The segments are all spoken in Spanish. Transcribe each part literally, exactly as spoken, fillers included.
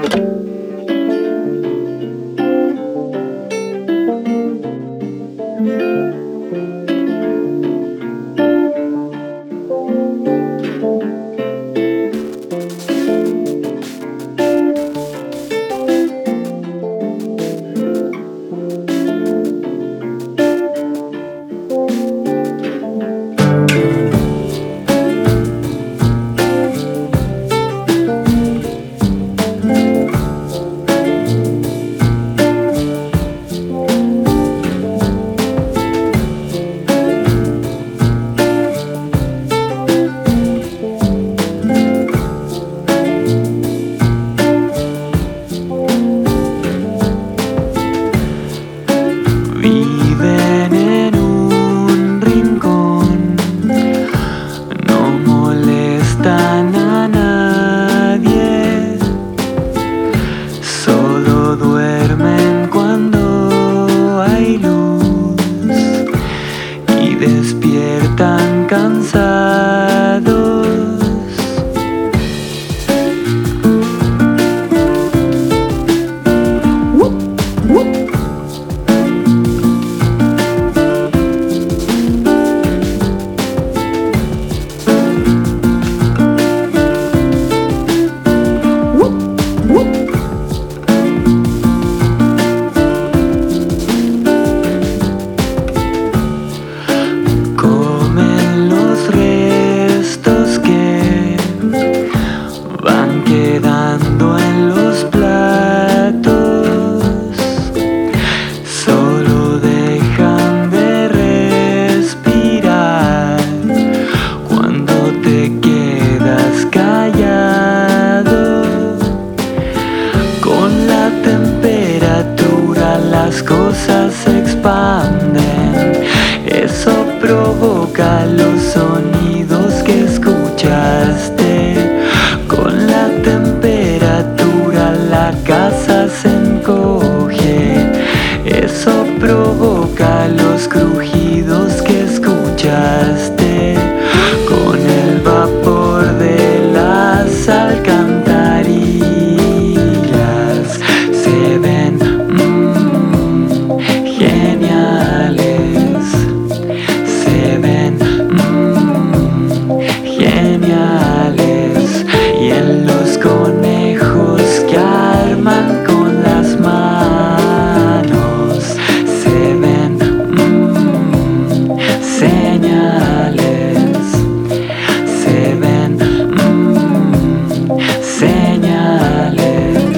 Viven en un rincón, no molestan a nadie, solo duermen cuando hay luz y despiertan cansados. Comen los restos que van quedando en los platos, solo dejan de respirar cuando te quedas callado. Con la temperatura las cosas se expanden, eso provoca los sonidos que escuchaste. Con la temperatura la casa se encoge, eso provoca los crujidos que escuchaste. Con el vapor de las alcantarillas se ven mm, geniales, se ven mm, geniales. Y en los conejos que arman con las manos se ven mm, señales, se ven mm, señales.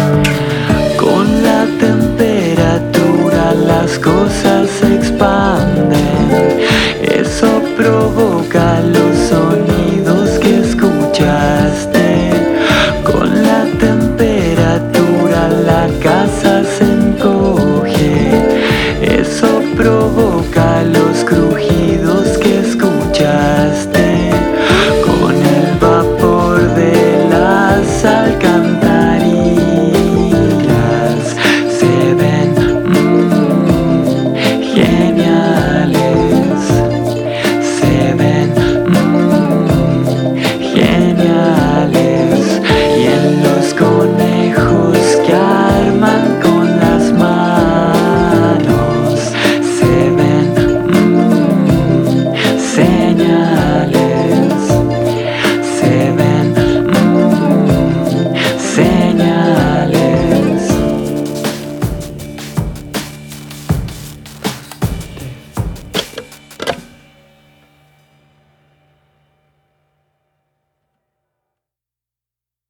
Con la temperatura las cosas se expanden.